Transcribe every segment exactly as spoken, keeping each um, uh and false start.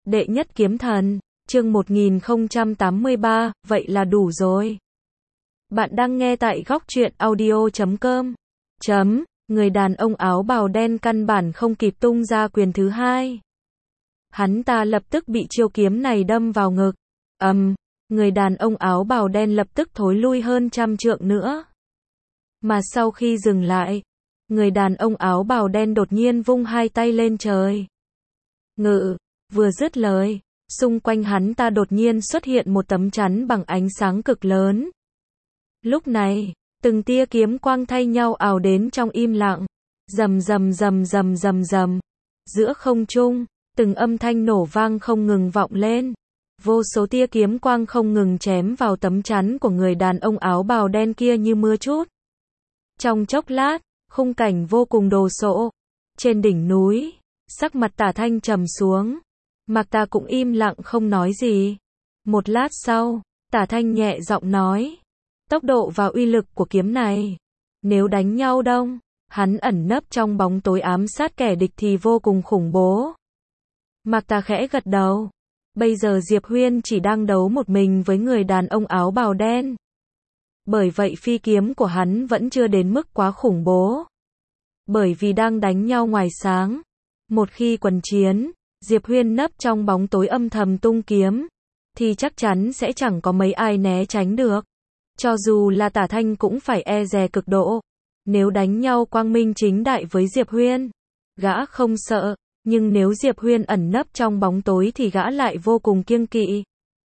Đệ nhất kiếm thần, chương một nghìn không trăm tám mươi ba, vậy là đủ rồi. Bạn đang nghe tại góc truyện audio chấm com. Chấm, người đàn ông áo bào đen căn bản không kịp tung ra quyền thứ hai. Hắn ta lập tức bị chiêu kiếm này đâm vào ngực. Ầm, um, người đàn ông áo bào đen lập tức thối lui hơn trăm trượng nữa. Mà sau khi dừng lại, người đàn ông áo bào đen đột nhiên vung hai tay lên trời. Ngự, vừa dứt lời, xung quanh hắn ta đột nhiên xuất hiện một tấm chắn bằng ánh sáng cực lớn. Lúc này, từng tia kiếm quang thay nhau ào đến trong im lặng. Rầm rầm rầm rầm rầm rầm. Giữa không trung, từng âm thanh nổ vang không ngừng vọng lên. Vô số tia kiếm quang không ngừng chém vào tấm chắn của người đàn ông áo bào đen kia như mưa trút. Trong chốc lát, khung cảnh vô cùng đồ sộ. Trên đỉnh núi, sắc mặt Tả Thanh trầm xuống. Mạc Tà cũng im lặng không nói gì. Một lát sau, Tả Thanh nhẹ giọng nói. Tốc độ và uy lực của kiếm này, nếu đánh nhau đông, hắn ẩn nấp trong bóng tối ám sát kẻ địch thì vô cùng khủng bố. Mạc Tà khẽ gật đầu. Bây giờ Diệp Huyên chỉ đang đấu một mình với người đàn ông áo bào đen. Bởi vậy phi kiếm của hắn vẫn chưa đến mức quá khủng bố. Bởi vì đang đánh nhau ngoài sáng. Một khi quần chiến, Diệp Huyên nấp trong bóng tối âm thầm tung kiếm, thì chắc chắn sẽ chẳng có mấy ai né tránh được. Cho dù là Tả Thanh cũng phải e dè cực độ. Nếu đánh nhau quang minh chính đại với Diệp Huyên, gã không sợ, nhưng nếu Diệp Huyên ẩn nấp trong bóng tối thì gã lại vô cùng kiêng kỵ.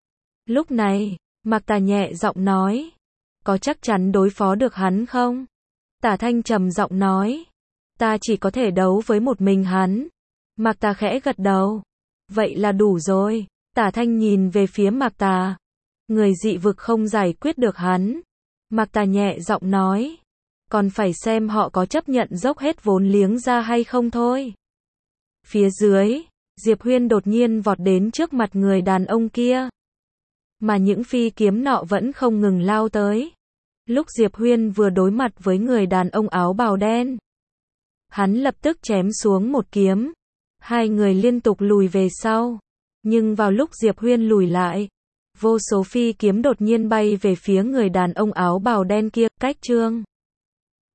Lúc này, Mạc Tà nhẹ giọng nói, có chắc chắn đối phó được hắn không? Tả Thanh trầm giọng nói, ta chỉ có thể đấu với một mình hắn. Mạc Tà khẽ gật đầu, vậy là đủ rồi. Tả Thanh nhìn về phía Mạc Tà, người dị vực không giải quyết được hắn. Mạc Tà nhẹ giọng nói, còn phải xem họ có chấp nhận dốc hết vốn liếng ra hay không thôi. Phía dưới, Diệp Huyên đột nhiên vọt đến trước mặt người đàn ông kia. Mà những phi kiếm nọ vẫn không ngừng lao tới. Lúc Diệp Huyên vừa đối mặt với người đàn ông áo bào đen, hắn lập tức chém xuống một kiếm. Hai người liên tục lùi về sau. Nhưng vào lúc Diệp Huyên lùi lại, vô số phi kiếm đột nhiên bay về phía người đàn ông áo bào đen kia, cách chương.